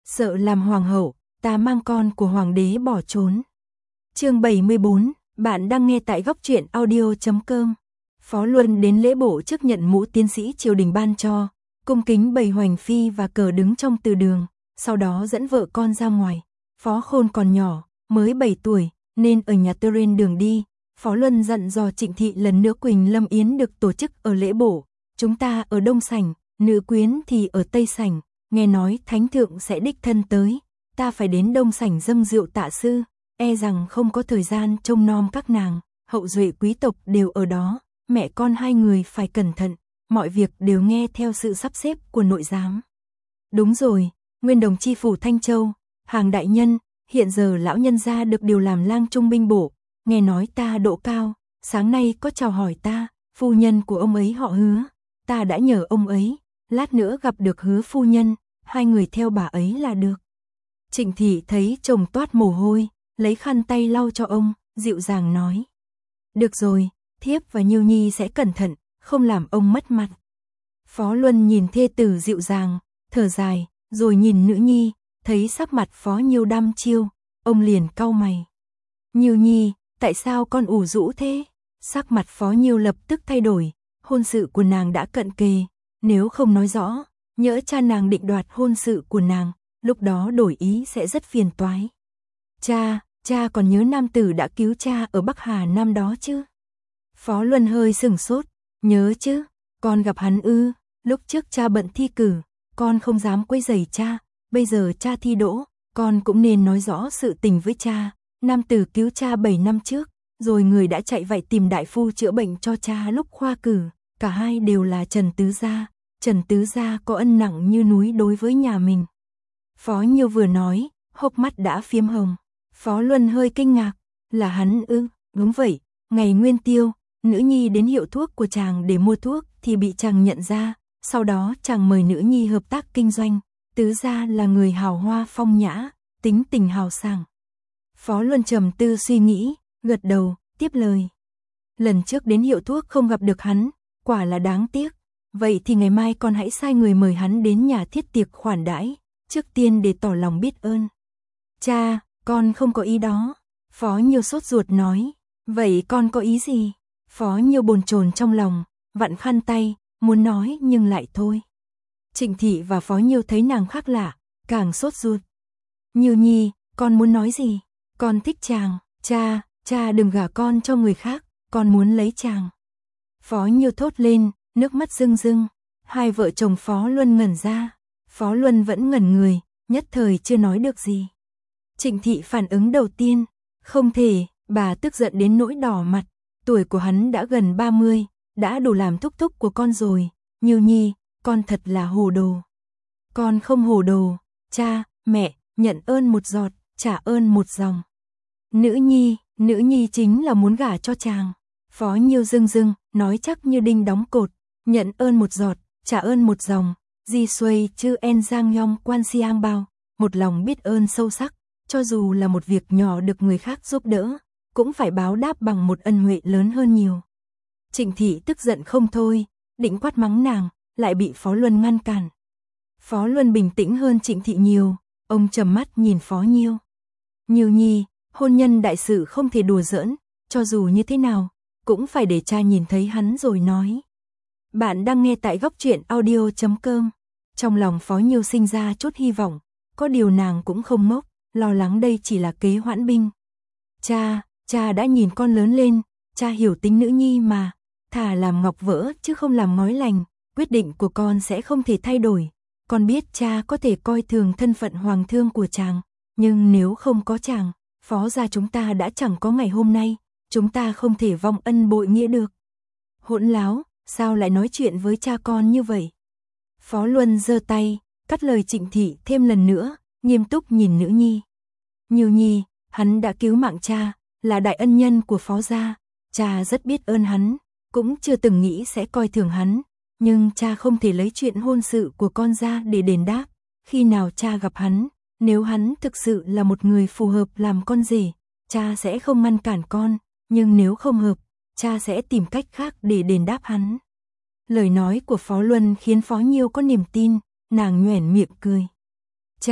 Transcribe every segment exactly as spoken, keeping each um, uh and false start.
sợ làm hoàng hậu, ta mang con của hoàng đế bỏ trốn. Chương bảy mươi bốn, bạn đang nghe tại góc truyện audio chấm com. Phó Luân đến lễ bộ trước nhận mũ tiến sĩ triều đình ban cho, cung kính bày hoành phi và cờ đứng trong từ đường, sau đó dẫn vợ con ra ngoài. Phó Khôn còn nhỏ, mới bảy tuổi, nên ở nhà tơ rên đường đi. Phó Luân dặn dò Trịnh Thị lần nữa Quỳnh Lâm Yến được tổ chức ở lễ bộ, chúng ta ở Đông Sảnh, nữ quyến thì ở Tây Sảnh, nghe nói Thánh Thượng sẽ đích thân tới, ta phải đến Đông Sảnh dâng rượu tạ sư, e rằng không có thời gian trông nom các nàng, hậu duệ quý tộc đều ở đó, mẹ con hai người phải cẩn thận, mọi việc đều nghe theo sự sắp xếp của nội giám. Đúng rồi, Nguyên Đồng chi phủ Thanh Châu, Hàng đại nhân, hiện giờ lão nhân gia được điều làm lang trung binh bộ, nghe nói ta độ cao, sáng nay có chào hỏi ta, phu nhân của ông ấy họ Hứa, ta đã nhờ ông ấy, lát nữa gặp được Hứa phu nhân, hai người theo bà ấy là được. Trịnh Thị thấy chồng toát mồ hôi, lấy khăn tay lau cho ông, dịu dàng nói. Được rồi, thiếp và Nhiêu Nhi sẽ cẩn thận, không làm ông mất mặt. Phó Luân nhìn thê tử dịu dàng, thở dài, rồi nhìn nữ nhi, thấy sắc mặt Phó Nhiêu đăm chiêu, ông liền cau mày. Nhiêu Nhi, tại sao con ủ rũ thế? Sắc mặt Phó Nhiêu lập tức thay đổi, hôn sự của nàng đã cận kề, nếu không nói rõ, nhỡ cha nàng định đoạt hôn sự của nàng, lúc đó đổi ý sẽ rất phiền toái. Cha, cha còn nhớ nam tử đã cứu cha ở Bắc Hà năm đó chứ? Phó Luân hơi sửng sốt, nhớ chứ, con gặp hắn ư, lúc trước cha bận thi cử, con không dám quấy rầy cha, bây giờ cha thi đỗ, con cũng nên nói rõ sự tình với cha, nam tử cứu cha bảy năm trước, rồi người đã chạy vậy tìm đại phu chữa bệnh cho cha lúc khoa cử, cả hai đều là Trần Tứ Gia, Trần Tứ Gia có ân nặng như núi đối với nhà mình. Phó Nhiêu vừa nói, hốc mắt đã phiếm hồng, Phó Luân hơi kinh ngạc, là hắn ư, đúng vậy, ngày Nguyên Tiêu, nữ nhi đến hiệu thuốc của chàng để mua thuốc thì bị chàng nhận ra, sau đó chàng mời nữ nhi hợp tác kinh doanh, Tứ Gia là người hào hoa phong nhã, tính tình hào sảng. Phó Luân trầm tư suy nghĩ, gật đầu, tiếp lời. Lần trước đến hiệu thuốc không gặp được hắn, quả là đáng tiếc, vậy thì ngày mai con hãy sai người mời hắn đến nhà thiết tiệc khoản đãi, trước tiên để tỏ lòng biết ơn. Cha, con không có ý đó, Phó Nhiêu sốt ruột nói, vậy con có ý gì? Phó Nhiêu bồn chồn trong lòng, vặn khăn tay, muốn nói nhưng lại thôi. Trịnh Thị và Phó Nhiêu thấy nàng khác lạ, càng sốt ruột. Nhiêu Nhi, con muốn nói gì? Con thích chàng, cha, cha đừng gả con cho người khác, con muốn lấy chàng. Phó Nhiêu thốt lên, nước mắt rưng rưng, hai vợ chồng Phó Luân ngẩn ra, Phó Luân vẫn ngẩn người, nhất thời chưa nói được gì. Trịnh Thị phản ứng đầu tiên, không thể, bà tức giận đến nỗi đỏ mặt, tuổi của hắn đã gần ba mươi, đã đủ làm thúc thúc của con rồi, Nhiêu Nhi, con thật là hồ đồ. Con không hồ đồ, cha, mẹ, nhận ơn một giọt, trả ơn một dòng. Nữ nhi, nữ nhi chính là muốn gả cho chàng. Phó Nhiêu dưng dưng, nói chắc như đinh đóng cột, nhận ơn một giọt, trả ơn một dòng, di xuôi chư en giang nhong quan siang bao, một lòng biết ơn sâu sắc, cho dù là một việc nhỏ được người khác giúp đỡ, cũng phải báo đáp bằng một ân huệ lớn hơn nhiều. Trịnh Thị tức giận không thôi, định quát mắng nàng, lại bị Phó Luân ngăn cản. Phó Luân bình tĩnh hơn Trịnh Thị nhiều, ông trầm mắt nhìn Phó Nhiêu. Nhiêu Nhi, hôn nhân đại sự không thể đùa giỡn, cho dù như thế nào, cũng phải để cha nhìn thấy hắn rồi nói. Bạn đang nghe tại góc truyện audio chấm com. Trong lòng Phó Nhiêu sinh ra chút hy vọng, có điều nàng cũng không ngốc, lo lắng đây chỉ là kế hoãn binh. Cha, cha đã nhìn con lớn lên, cha hiểu tính nữ nhi mà, thà làm ngọc vỡ chứ không làm ngói lành, quyết định của con sẽ không thể thay đổi. Con biết cha có thể coi thường thân phận hoàng thương của chàng, nhưng nếu không có chàng, Phó gia chúng ta đã chẳng có ngày hôm nay, chúng ta không thể vong ân bội nghĩa được. Hỗn láo, sao lại nói chuyện với cha con như vậy? Phó Luân giơ tay, cắt lời Trịnh Thị thêm lần nữa, nghiêm túc nhìn nữ nhi. Nhiêu Nhi, hắn đã cứu mạng cha, là đại ân nhân của Phó gia, cha rất biết ơn hắn, cũng chưa từng nghĩ sẽ coi thường hắn, nhưng cha không thể lấy chuyện hôn sự của con ra để đền đáp. Khi nào cha gặp hắn, nếu hắn thực sự là một người phù hợp làm con rể, cha sẽ không ngăn cản con, nhưng nếu không hợp, cha sẽ tìm cách khác để đền đáp hắn. Lời nói của Phó Luân khiến Phó Nhiêu có niềm tin, nàng nhoẻn miệng cười. Cha,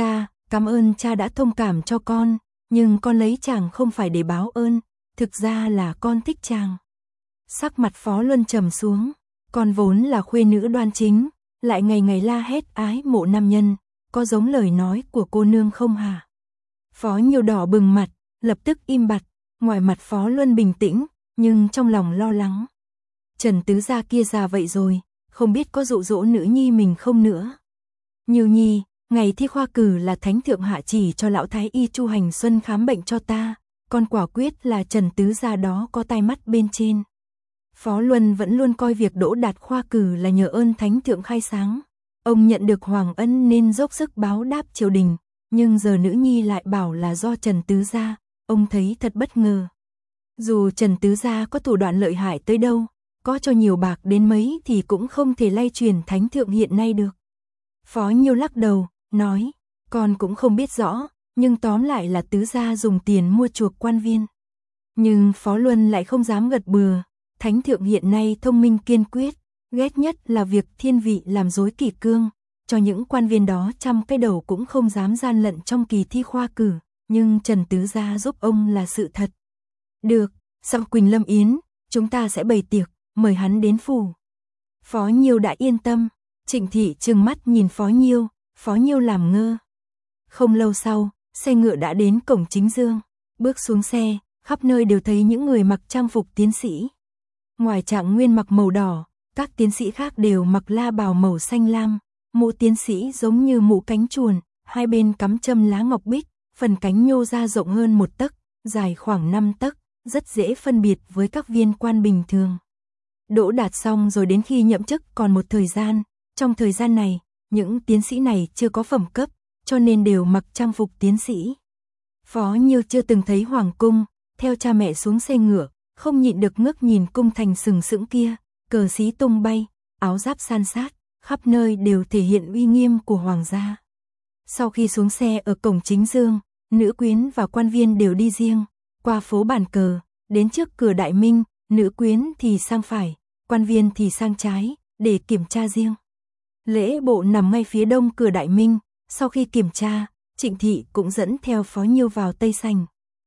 Cảm ơn cha đã thông cảm cho con, nhưng con lấy chàng không phải để báo ơn, thực ra là con thích chàng. Sắc mặt Phó Luân trầm xuống, con vốn là khuê nữ đoan chính, lại ngày ngày la hét ái mộ nam nhân, có giống lời nói của cô nương không hả? Phó Nhiêu đỏ bừng mặt, lập tức im bặt, ngoài mặt Phó Luân bình tĩnh, nhưng trong lòng lo lắng. Trần tứ gia kia già vậy rồi, không biết có dụ dỗ nữ nhi mình không nữa. Nhiêu nhi, ngày thi khoa cử là thánh thượng hạ chỉ cho lão thái y Chu Hành Xuân khám bệnh cho ta, con quả quyết là Trần tứ gia đó có tai mắt bên trên. Phó Luân vẫn luôn coi việc đỗ đạt khoa cử là nhờ ơn thánh thượng khai sáng. Ông nhận được hoàng ân nên dốc sức báo đáp triều đình, nhưng giờ nữ nhi lại bảo là do Trần tứ gia, ông thấy thật bất ngờ. Dù Trần tứ gia có thủ đoạn lợi hại tới đâu, có cho nhiều bạc đến mấy thì cũng không thể lay truyền thánh thượng hiện nay được. Phó Nhiêu lắc đầu, nói, con cũng không biết rõ, nhưng tóm lại là tứ gia dùng tiền mua chuộc quan viên. Nhưng Phó Luân lại không dám gật bừa, thánh thượng hiện nay thông minh kiên quyết, ghét nhất là việc thiên vị làm rối kỷ cương, cho những quan viên đó trăm cái đầu cũng không dám gian lận trong kỳ thi khoa cử, nhưng Trần tứ gia giúp ông là sự thật. Được, sau Quỳnh Lâm Yến, chúng ta sẽ bày tiệc, mời hắn đến phủ. Phó Nhiêu đã yên tâm, Trịnh Thị trừng mắt nhìn Phó Nhiêu, Phó Nhiêu làm ngơ. Không lâu sau, xe ngựa đã đến cổng chính dương, bước xuống xe, khắp nơi đều thấy những người mặc trang phục tiến sĩ. Ngoài Trạng Nguyên mặc màu đỏ, các tiến sĩ khác đều mặc la bào màu xanh lam, mũ tiến sĩ giống như mũ cánh chuồn, hai bên cắm châm lá ngọc bích, phần cánh nhô ra rộng hơn một tấc, dài khoảng năm tấc, rất dễ phân biệt với các viên quan bình thường. Đỗ đạt xong rồi đến khi nhậm chức còn một thời gian, trong thời gian này, những tiến sĩ này chưa có phẩm cấp, cho nên đều mặc trang phục tiến sĩ. Phó Nhiêu chưa từng thấy hoàng cung, theo cha mẹ xuống xe ngựa, không nhịn được ngước nhìn cung thành sừng sững kia, cờ xí tung bay, áo giáp san sát, khắp nơi đều thể hiện uy nghiêm của hoàng gia. Sau khi xuống xe ở cổng chính dương, nữ quyến và quan viên đều đi riêng, qua phố bàn cờ, đến trước cửa Đại Minh, nữ quyến thì sang phải, quan viên thì sang trái, để kiểm tra riêng. Lễ bộ nằm ngay phía đông cửa Đại Minh, sau khi kiểm tra, Trịnh Thị cũng dẫn theo Phó Nhiêu vào Tây Sảnh.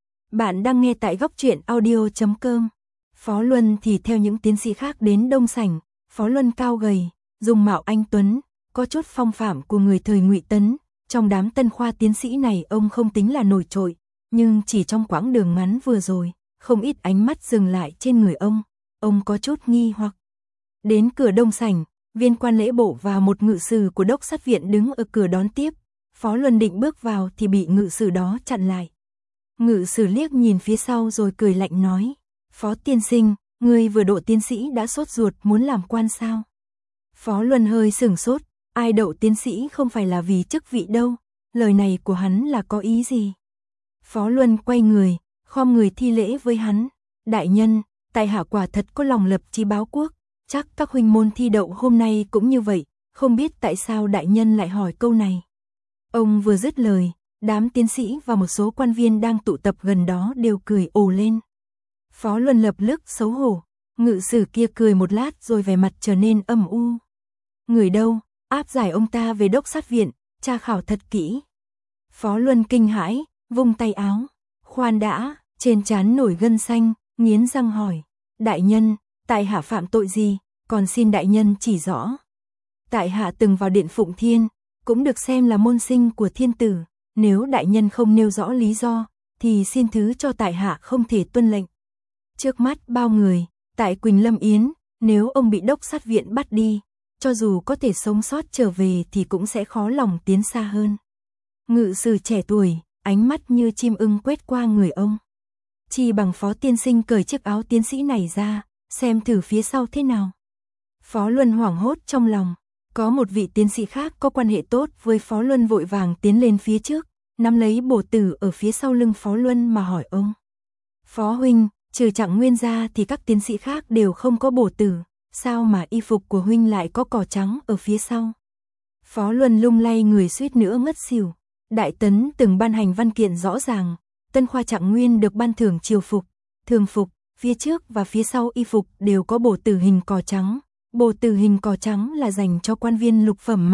Bạn đang nghe tại góc truyện audio chấm com. Phó Luân thì theo những tiến sĩ khác đến Đông Sảnh. Phó Luân cao gầy, dung mạo anh tuấn, có chút phong phạm của người thời Ngụy Tấn. Trong đám tân khoa tiến sĩ này ông không tính là nổi trội, nhưng chỉ trong quãng đường ngắn vừa rồi, không ít ánh mắt dừng lại trên người ông. Ông có chút nghi hoặc. Đến cửa Đông Sảnh, viên quan lễ bộ và một ngự sử của đốc sát viện đứng ở cửa đón tiếp. Phó Luân định bước vào thì bị ngự sử đó chặn lại. Ngự sử liếc nhìn phía sau rồi cười lạnh nói, Phó tiên sinh, người vừa độ tiến sĩ đã sốt ruột muốn làm quan sao? Phó Luân hơi sửng sốt, ai đậu tiến sĩ không phải là vì chức vị đâu, lời này của hắn là có ý gì? Phó Luân quay người, khom người thi lễ với hắn, đại nhân, tại hạ quả thật có lòng lập chí báo quốc, chắc các huynh môn thi đậu hôm nay cũng như vậy, không biết tại sao đại nhân lại hỏi câu này. Ông vừa dứt lời, đám tiến sĩ và một số quan viên đang tụ tập gần đó đều cười ồ lên. Phó Luân lập tức xấu hổ, ngự sử kia cười một lát rồi vẻ mặt trở nên âm u. Người đâu, áp giải ông ta về đốc sát viện, tra khảo thật kỹ. Phó Luân kinh hãi, vung tay áo, khoan đã, trên trán nổi gân xanh, nghiến răng hỏi, đại nhân, tại hạ phạm tội gì, còn xin đại nhân chỉ rõ. Tại hạ từng vào điện Phụng Thiên, cũng được xem là môn sinh của thiên tử, nếu đại nhân không nêu rõ lý do, thì xin thứ cho tại hạ không thể tuân lệnh. Trước mắt bao người, tại Quỳnh Lâm Yến, nếu ông bị đốc sát viện bắt đi, cho dù có thể sống sót trở về thì cũng sẽ khó lòng tiến xa hơn. Ngự sử trẻ tuổi, ánh mắt như chim ưng quét qua người ông. Chỉ bằng Phó tiên sinh cởi chiếc áo tiến sĩ này ra, xem thử phía sau thế nào. Phó Luân hoảng hốt trong lòng, có một vị tiến sĩ khác có quan hệ tốt với Phó Luân vội vàng tiến lên phía trước, nắm lấy bổ tử ở phía sau lưng Phó Luân mà hỏi ông. Phó huynh, trừ Trạng Nguyên ra thì các tiến sĩ khác đều không có bổ tử, sao mà y phục của huynh lại có cỏ trắng ở phía sau? Phó Luân lung lay người suýt nữa ngất xỉu. Đại Tấn từng ban hành văn kiện rõ ràng, tân khoa Trạng Nguyên được ban thưởng triều phục, thường phục, phía trước và phía sau y phục đều có bổ tử hình cỏ trắng. Bổ tử hình cỏ trắng là dành cho quan viên lục phẩm mặc,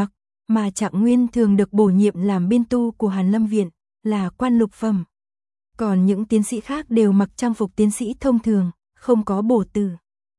mà Trạng Nguyên thường được bổ nhiệm làm biên tu của Hàn Lâm Viện, là quan lục phẩm. Còn những tiến sĩ khác đều mặc trang phục tiến sĩ thông thường, không có bổ từ.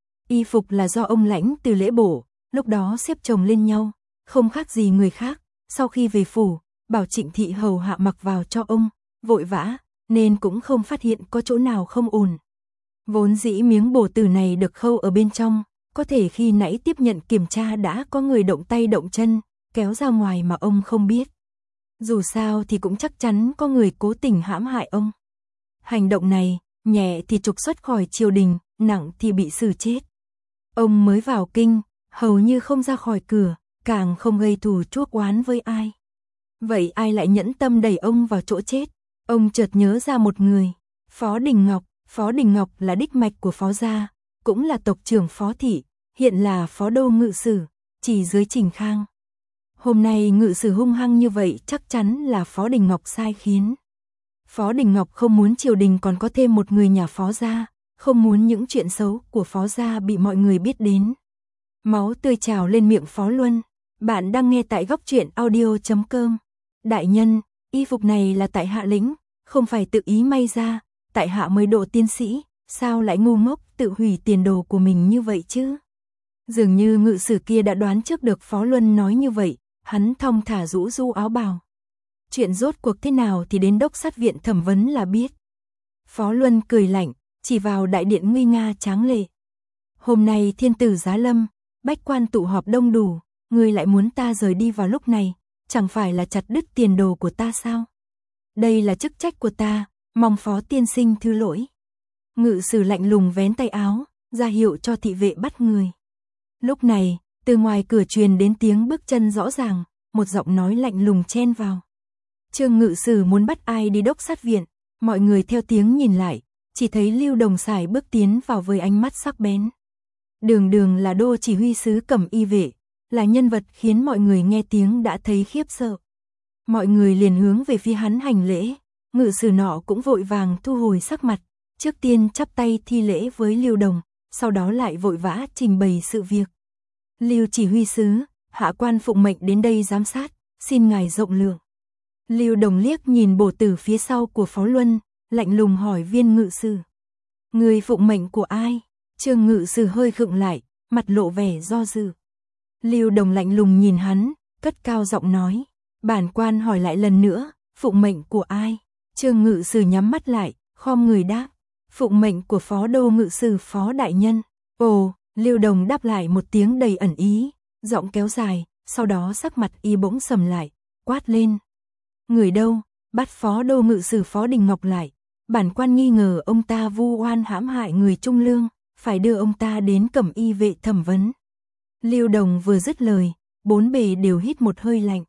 Y phục là do ông lãnh từ lễ bổ, lúc đó xếp chồng lên nhau, không khác gì người khác. Sau khi về phủ, bảo Trịnh thị hầu hạ mặc vào cho ông, vội vã, nên cũng không phát hiện có chỗ nào không ổn. Vốn dĩ miếng bổ từ này được khâu ở bên trong, có thể khi nãy tiếp nhận kiểm tra đã có người động tay động chân, kéo ra ngoài mà ông không biết. Dù sao thì cũng chắc chắn có người cố tình hãm hại ông. Hành động này, nhẹ thì trục xuất khỏi triều đình, nặng thì bị xử chết. Ông mới vào kinh, hầu như không ra khỏi cửa, càng không gây thù chuốc oán với ai. Vậy ai lại nhẫn tâm đẩy ông vào chỗ chết? Ông chợt nhớ ra một người, Phó Đình Ngọc. Phó Đình Ngọc là đích mạch của Phó gia, cũng là tộc trưởng Phó thị, hiện là Phó đô ngự sử, chỉ dưới Trình Khang. Hôm nay ngự sử hung hăng như vậy chắc chắn là Phó Đình Ngọc sai khiến. Phó Đình Ngọc không muốn triều đình còn có thêm một người nhà Phó gia, không muốn những chuyện xấu của Phó gia bị mọi người biết đến. Máu tươi trào lên miệng Phó Luân. Bạn đang nghe tại góc truyện audio chấm com. Đại nhân, y phục này là tại hạ lĩnh, không phải tự ý may ra, tại hạ mới độ tiên sĩ, sao lại ngu ngốc tự hủy tiền đồ của mình như vậy chứ? Dường như ngự sử kia đã đoán trước được Phó Luân nói như vậy, hắn thong thả rũ ru áo bào. Chuyện rốt cuộc thế nào thì đến đốc sát viện thẩm vấn là biết. Phó Luân cười lạnh, chỉ vào đại điện nguy nga tráng lệ. Hôm nay thiên tử giá lâm, bách quan tụ họp đông đủ, ngươi lại muốn ta rời đi vào lúc này, chẳng phải là chặt đứt tiền đồ của ta sao? Đây là chức trách của ta, mong Phó tiên sinh thứ lỗi. Ngự sử lạnh lùng vén tay áo, ra hiệu cho thị vệ bắt người. Lúc này, từ ngoài cửa truyền đến tiếng bước chân rõ ràng, một giọng nói lạnh lùng chen vào. Trương ngự sử muốn bắt ai đi đốc sát viện, mọi người theo tiếng nhìn lại, chỉ thấy Lưu Đồng Sải bước tiến vào với ánh mắt sắc bén. Đường đường là đô chỉ huy sứ Cẩm Y vệ, là nhân vật khiến mọi người nghe tiếng đã thấy khiếp sợ. Mọi người liền hướng về phía hắn hành lễ, ngự sử nọ cũng vội vàng thu hồi sắc mặt, trước tiên chắp tay thi lễ với Lưu Đồng, sau đó lại vội vã trình bày sự việc. Lưu chỉ huy sứ, hạ quan phụng mệnh đến đây giám sát, xin ngài rộng lượng. Lưu Đồng liếc nhìn bổ tử phía sau của Phó Luân, lạnh lùng hỏi viên ngự sử. Người phụng mệnh của ai? Trương ngự sử hơi khựng lại, mặt lộ vẻ do dự. Lưu Đồng lạnh lùng nhìn hắn, cất cao giọng nói. Bản quan hỏi lại lần nữa, phụng mệnh của ai? Trương ngự sử nhắm mắt lại, khom người đáp. Phụng mệnh của Phó đô ngự sử Phó đại nhân. Ồ, Lưu Đồng đáp lại một tiếng đầy ẩn ý, giọng kéo dài, sau đó sắc mặt y bỗng sầm lại, quát lên. Người đâu? Bắt Phó đô ngự sử Phó Đình Ngọc lại. Bản quan nghi ngờ ông ta vu oan hãm hại người trung lương, phải đưa ông ta đến Cẩm Y vệ thẩm vấn. Lưu Đồng vừa dứt lời, bốn bề đều hít một hơi lạnh.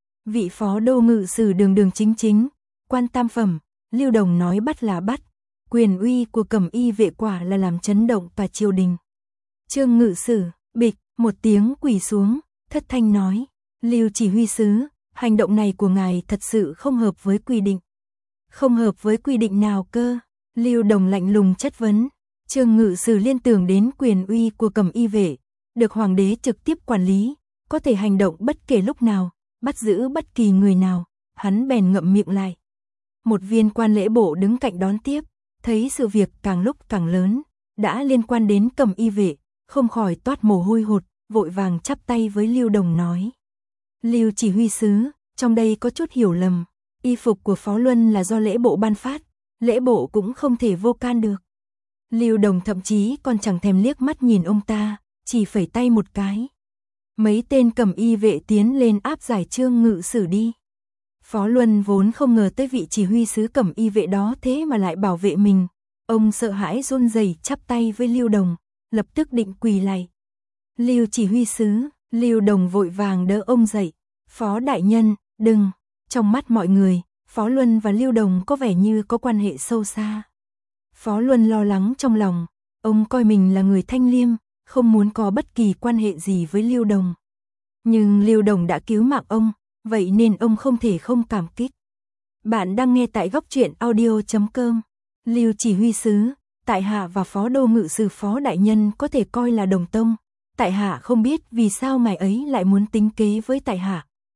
Vị Phó đô ngự sử đường đường chính chính, quan tam phẩm, Lưu Đồng nói bắt là bắt, quyền uy của Cẩm Y vệ quả là làm chấn động cả triều đình. Trương ngự sử, bịch, một tiếng quỳ xuống, thất thanh nói, Lưu chỉ huy sứ, hành động này của ngài thật sự không hợp với quy định. Không hợp với quy định nào cơ? Lưu Đồng lạnh lùng chất vấn. Trương ngự sử liên tưởng đến quyền uy của Cẩm Y vệ, được hoàng đế trực tiếp quản lý, có thể hành động bất kể lúc nào, bắt giữ bất kỳ người nào, hắn bèn ngậm miệng lại. Một viên quan lễ bộ đứng cạnh đón tiếp, thấy sự việc càng lúc càng lớn, đã liên quan đến Cẩm Y vệ, không khỏi toát mồ hôi hột, vội vàng chắp tay với Lưu Đồng nói. Lưu chỉ huy sứ, trong đây có chút hiểu lầm, y phục của Phó Luân là do lễ bộ ban phát, lễ bộ cũng không thể vô can được. Lưu Đồng thậm chí còn chẳng thèm liếc mắt nhìn ông ta, chỉ phẩy tay một cái. Mấy tên Cẩm Y vệ tiến lên áp giải Trương ngự sử đi. Phó Luân vốn không ngờ tới vị chỉ huy sứ Cẩm Y vệ đó thế mà lại bảo vệ mình. Ông sợ hãi run rẩy chắp tay với Lưu Đồng, lập tức định quỳ lạy. Lưu chỉ huy sứ, Lưu Đồng vội vàng đỡ ông dậy. Phó đại nhân, đừng. Trong mắt mọi người, Phó Luân và Lưu Đồng có vẻ như có quan hệ sâu xa. Phó Luân lo lắng trong lòng, ông coi mình là người thanh liêm, không muốn có bất kỳ quan hệ gì với Lưu Đồng. Nhưng Lưu Đồng đã cứu mạng ông, vậy nên ông không thể không cảm kích. Bạn đang nghe tại góc truyện audio chấm com. Lưu chỉ huy sứ, tại hạ và Phó đô ngự sử Phó đại nhân có thể coi là đồng tông. Tại hạ không biết vì sao ngài ấy lại muốn tính kế với tại hạ,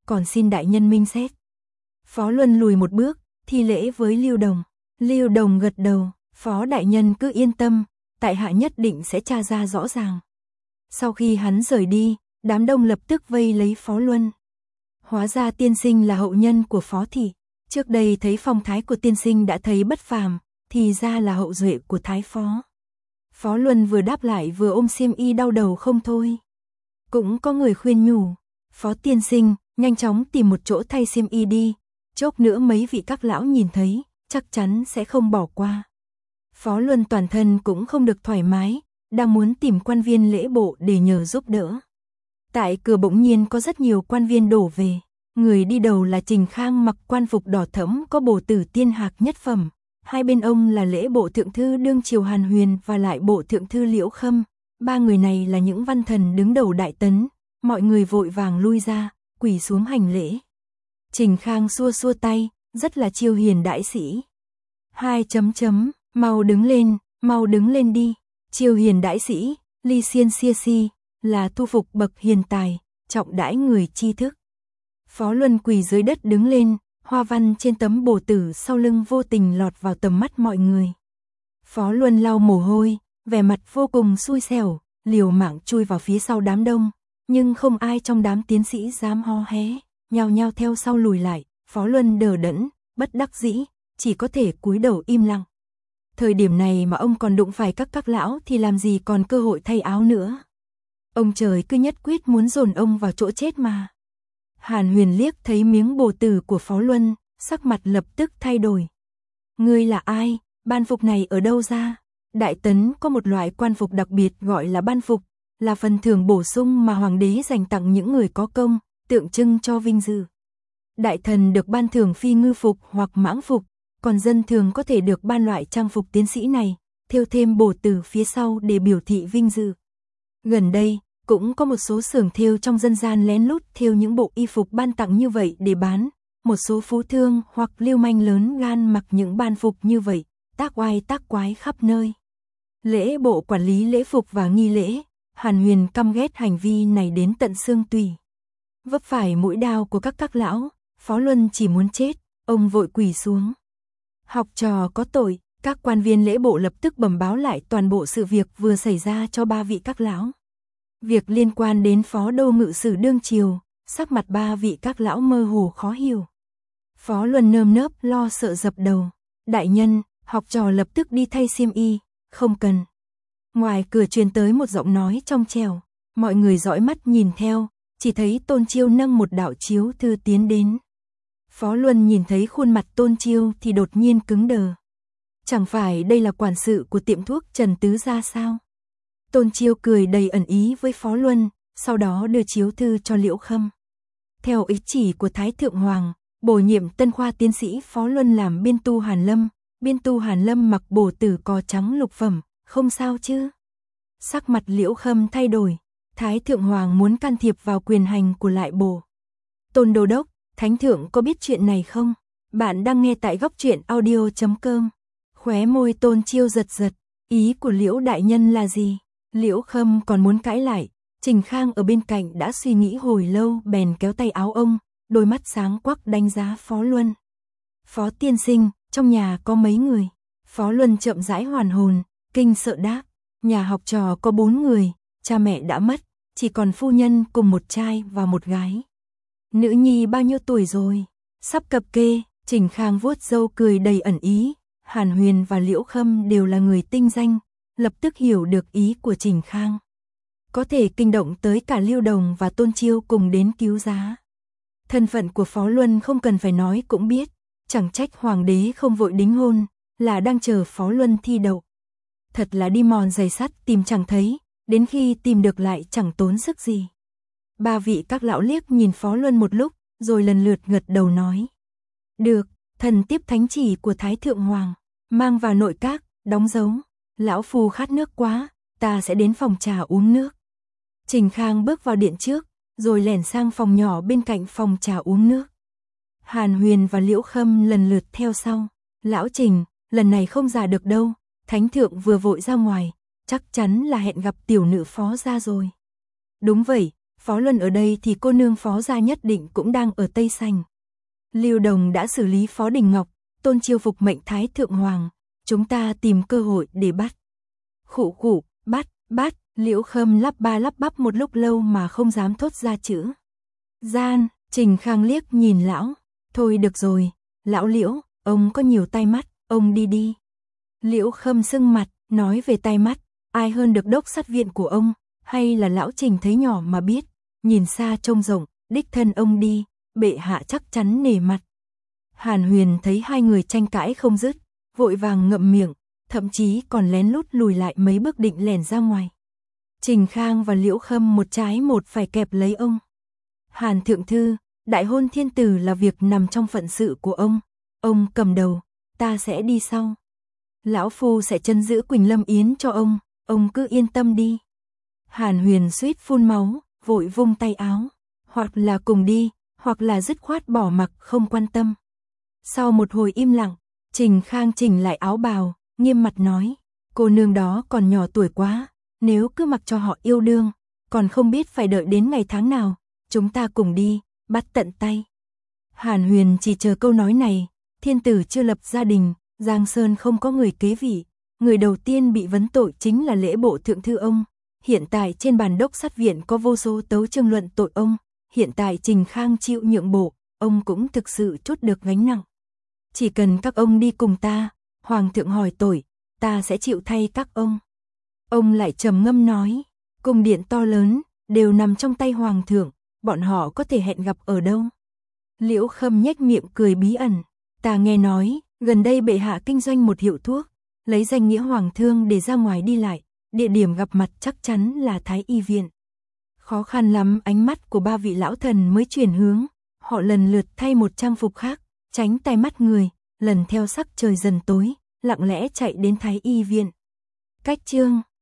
còn xin đại nhân minh xét. Phó Luân lùi một bước, thi lễ với Lưu Đồng. Lưu Đồng gật đầu, Phó đại nhân cứ yên tâm, tại hạ nhất định sẽ tra ra rõ ràng. Sau khi hắn rời đi, đám đông lập tức vây lấy Phó Luân. Hóa ra tiên sinh là hậu nhân của Phó thị. Trước đây thấy phong thái của tiên sinh đã thấy bất phàm, thì ra là hậu duệ của Thái Phó. Phó Luân vừa đáp lại vừa ôm xiêm y đau đầu không thôi. Cũng có người khuyên nhủ, Phó tiên sinh, nhanh chóng tìm một chỗ thay xiêm y đi, chốc nữa mấy vị các lão nhìn thấy, chắc chắn sẽ không bỏ qua. Phó Luân toàn thân cũng không được thoải mái, đang muốn tìm quan viên lễ bộ để nhờ giúp đỡ. Tại cửa bỗng nhiên có rất nhiều quan viên đổ về, người đi đầu là Trình Khang mặc quan phục đỏ thẫm có bổ tử tiên hạc nhất phẩm, hai bên ông là lễ bộ thượng thư đương triều Hàn Huyền và lại bộ thượng thư Liễu Khâm, ba người này là những văn thần đứng đầu Đại Tấn, mọi người vội vàng lui ra, quỳ xuống hành lễ. Trình Khang xua xua tay, rất là chiêu hiền đại sĩ. Hai chấm chấm, mau đứng lên, mau đứng lên đi. Chiêu hiền đại sĩ, ly xiên xia si, là thu phục bậc hiền tài, trọng đãi người tri thức. Phó Luân quỳ dưới đất đứng lên, hoa văn trên tấm bổ tử sau lưng vô tình lọt vào tầm mắt mọi người. Phó Luân lau mồ hôi, vẻ mặt vô cùng xui xẻo, liều mạng chui vào phía sau đám đông, nhưng không ai trong đám tiến sĩ dám ho hé, nhao nhao theo sau lùi lại. Phó Luân đờ đẫn, bất đắc dĩ, chỉ có thể cúi đầu im lặng. Thời điểm này mà ông còn đụng phải các các lão thì làm gì còn cơ hội thay áo nữa. Ông trời cứ nhất quyết muốn dồn ông vào chỗ chết mà. Hàn Huyền liếc thấy miếng bổ tử của Phó Luân, sắc mặt lập tức thay đổi. Ngươi là ai? Ban phục này ở đâu ra? Đại Tấn có một loại quan phục đặc biệt gọi là ban phục, là phần thưởng bổ sung mà hoàng đế dành tặng những người có công, tượng trưng cho vinh dự. Đại thần được ban thưởng phi ngư phục hoặc mãng phục, còn dân thường có thể được ban loại trang phục tiến sĩ này, thêu thêm bổ tử phía sau để biểu thị vinh dự. Gần đây, cũng có một số xưởng thêu trong dân gian lén lút thêu những bộ y phục ban tặng như vậy để bán, một số phú thương hoặc lưu manh lớn gan mặc những ban phục như vậy, tác oai tác quái khắp nơi. Lễ bộ quản lý lễ phục và nghi lễ, Hàn Huyền căm ghét hành vi này đến tận xương tủy. Vấp phải mũi đao của các các lão, Phó Luân chỉ muốn chết, ông vội quỳ xuống. Học trò có tội, các quan viên lễ bộ lập tức bẩm báo lại toàn bộ sự việc vừa xảy ra cho ba vị các lão. Việc liên quan đến Phó Đô Ngự Sử đương triều, sắc mặt ba vị các lão mơ hồ khó hiểu. Phó Luân nơm nớp lo sợ dập đầu. Đại nhân, học trò lập tức đi thay xiêm y, không cần. Ngoài cửa truyền tới một giọng nói trong trẻo, mọi người dõi mắt nhìn theo, chỉ thấy Tôn Chiêu nâng một đạo chiếu thư tiến đến. Phó Luân nhìn thấy khuôn mặt Tôn Chiêu thì đột nhiên cứng đờ. Chẳng phải đây là quản sự của tiệm thuốc Trần Tứ Gia sao? Tôn Chiêu cười đầy ẩn ý với Phó Luân, sau đó đưa chiếu thư cho Liễu Khâm. Theo ý chỉ của Thái Thượng Hoàng, bổ nhiệm tân khoa tiến sĩ Phó Luân làm biên tu Hàn Lâm, biên tu Hàn Lâm mặc bổ tử cò trắng lục phẩm, không sao chứ? Sắc mặt Liễu Khâm thay đổi, Thái Thượng Hoàng muốn can thiệp vào quyền hành của lại bổ. Tôn Đô Đốc, Thánh Thượng có biết chuyện này không? Bạn đang nghe tại góc truyện audio chấm com. Khóe môi Tôn Chiêu giật giật, ý của Liễu đại nhân là gì? Liễu Khâm còn muốn cãi lại, Trình Khang ở bên cạnh đã suy nghĩ hồi lâu bèn kéo tay áo ông, đôi mắt sáng quắc đánh giá Phó Luân. Phó tiên sinh, trong nhà có mấy người? Phó Luân chậm rãi hoàn hồn, kinh sợ đáp, nhà học trò có bốn người, cha mẹ đã mất, chỉ còn phu nhân cùng một trai và một gái. Nữ nhi bao nhiêu tuổi rồi? Sắp cập kê. Trình Khang vuốt râu cười đầy ẩn ý. Hàn Huyền và Liễu Khâm đều là người tinh danh, lập tức hiểu được ý của Trình Khang. Có thể kinh động tới cả Lưu Đồng và Tôn Chiêu cùng đến cứu giá. Thân phận của Phó Luân không cần phải nói cũng biết, chẳng trách hoàng đế không vội đính hôn, là đang chờ Phó Luân thi đậu. Thật là đi mòn giày sắt tìm chẳng thấy, đến khi tìm được lại chẳng tốn sức gì. Ba vị các lão liếc nhìn Phó Luân một lúc, rồi lần lượt gật đầu nói. Được, thần tiếp thánh chỉ của Thái Thượng Hoàng, mang vào nội các, đóng dấu. Lão phu khát nước quá, ta sẽ đến phòng trà uống nước. Trình Khang bước vào điện trước, rồi lẻn sang phòng nhỏ bên cạnh phòng trà uống nước. Hàn Huyền và Liễu Khâm lần lượt theo sau. Lão Trình, lần này không giả được đâu, Thánh Thượng vừa vội ra ngoài, chắc chắn là hẹn gặp tiểu nữ phó gia rồi. Đúng vậy, Phó Luân ở đây thì cô nương Phó gia nhất định cũng đang ở Tây Sành. Lưu Đồng đã xử lý Phó Đình Ngọc, Tôn Chiêu phục mệnh Thái Thượng Hoàng, chúng ta tìm cơ hội để bắt. Khụ khụ, bắt, bắt, Liễu Khâm lắp ba lắp bắp một lúc lâu mà không dám thốt ra chữ. Gian, Trình Khang liếc nhìn lão, thôi được rồi, lão Liễu, ông có nhiều tai mắt, ông đi đi. Liễu Khâm sưng mặt, nói về tai mắt, ai hơn được đốc sát viện của ông, hay là lão Trình thấy nhỏ mà biết, nhìn xa trông rộng, đích thân ông đi, bệ hạ chắc chắn nể mặt. Hàn Huyền thấy hai người tranh cãi không dứt, vội vàng ngậm miệng, thậm chí còn lén lút lùi lại mấy bước định lẻn ra ngoài. Trình Khang và Liễu Khâm một trái một phải kẹp lấy ông. Hàn thượng thư, đại hôn thiên tử là việc nằm trong phận sự của ông, ông cầm đầu, ta sẽ đi sau. Lão phu sẽ trấn giữ Quỳnh Lâm Yến cho ông, ông cứ yên tâm đi. Hàn Huyền suýt phun máu, vội vung tay áo, hoặc là cùng đi, hoặc là dứt khoát bỏ mặc không quan tâm. Sau một hồi im lặng, Trình Khang chỉnh lại áo bào, nghiêm mặt nói, cô nương đó còn nhỏ tuổi quá, nếu cứ mặc cho họ yêu đương, còn không biết phải đợi đến ngày tháng nào, chúng ta cùng đi, bắt tận tay. Hàn Huyền chỉ chờ câu nói này, thiên tử chưa lập gia đình, Giang Sơn không có người kế vị, người đầu tiên bị vấn tội chính là lễ bộ thượng thư ông. Hiện tại trên bàn đốc sát viện có vô số tấu chương luận tội ông, hiện tại Trình Khang chịu nhượng bộ, ông cũng thực sự trút được gánh nặng. Chỉ cần các ông đi cùng ta, Hoàng thượng hỏi tội, ta sẽ chịu thay các ông. Ông lại trầm ngâm nói, cung điện to lớn, đều nằm trong tay Hoàng thượng, bọn họ có thể hẹn gặp ở đâu? Liễu Khâm nhếch miệng cười bí ẩn, ta nghe nói, gần đây bệ hạ kinh doanh một hiệu thuốc, lấy danh nghĩa Hoàng thương để ra ngoài đi lại, địa điểm gặp mặt chắc chắn là Thái Y viện. Khó khăn lắm ánh mắt của ba vị lão thần mới chuyển hướng, họ lần lượt thay một trang phục khác, tránh tai mắt người, lần theo sắc trời dần tối, lặng lẽ chạy đến Thái Y viện. Cách chương